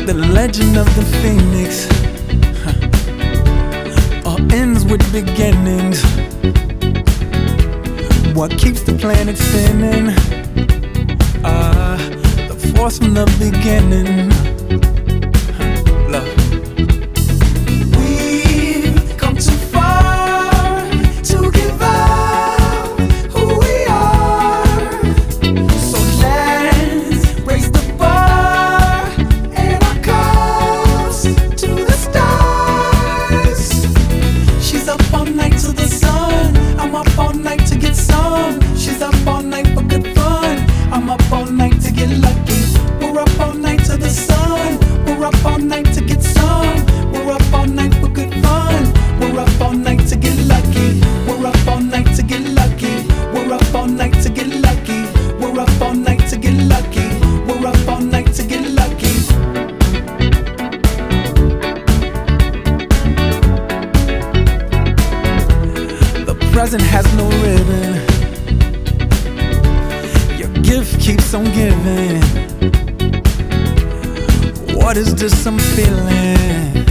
The legend of the phoenix all ends with beginnings. What keeps the planet spinning? The force from the beginning. Love. We've come too far to give up who we are. So let's raise the bar and our cups to the stars. She's up all night to the sun. I'm up all night to get some. She's up all night for good fun. I'm up all night to get lucky. We're up all night to the sun. We're up all night to get some. We're up all night for good fun. We're up all night to get lucky. We're up all night to get lucky. We're up all night to get lucky. We're up all night to get lucky. We're up all night to get lucky. The present has no ribbon. Your gift keeps on giving. What is this I'm feeling?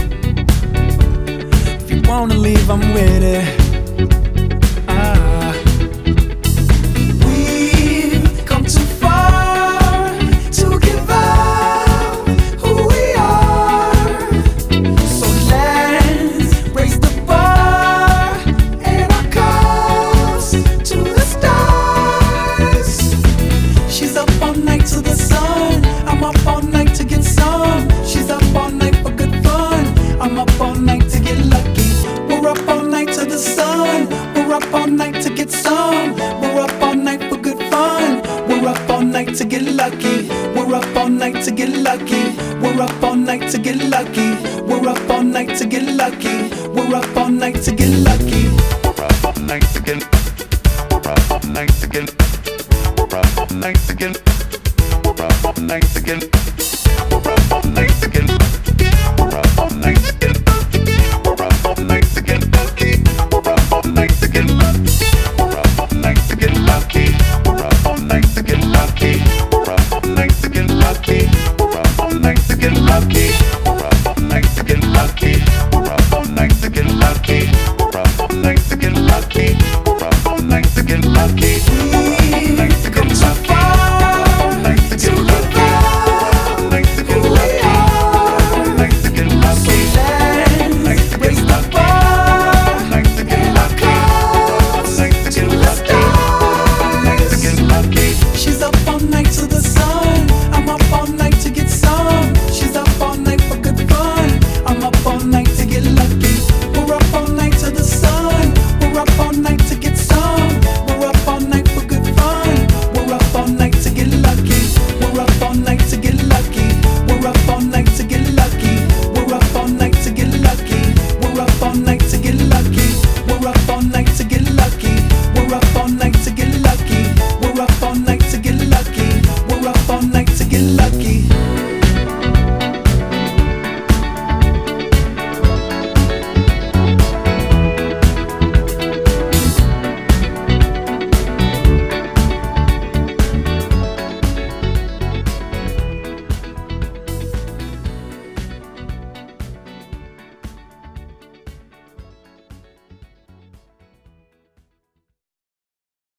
If you wanna leave, I'm with it. We've come too far to give up who we are. So let's raise the bar and our cups to the stars. She's up all night to the sun. I'm up all night to get some. She's up all night for good fun. I'm up all night to get lucky. We're up all night to the sun. We're up all night to get some. We're up all night for good fun. We're up all night to get lucky. We're up all night to get lucky. We're up all night to get lucky. We're up all night to get lucky. We're up all night to get lucky. We're up all night to get. We're up all night to get. We're up all night to get. We're up all night to get. We're up all night to get. We're up all night to get. We're up all night to get lucky. We're up all night to get lucky. We're up all night to get lucky. We're up all night to get lucky. We're up all night to get lucky. We're up all night to get lucky.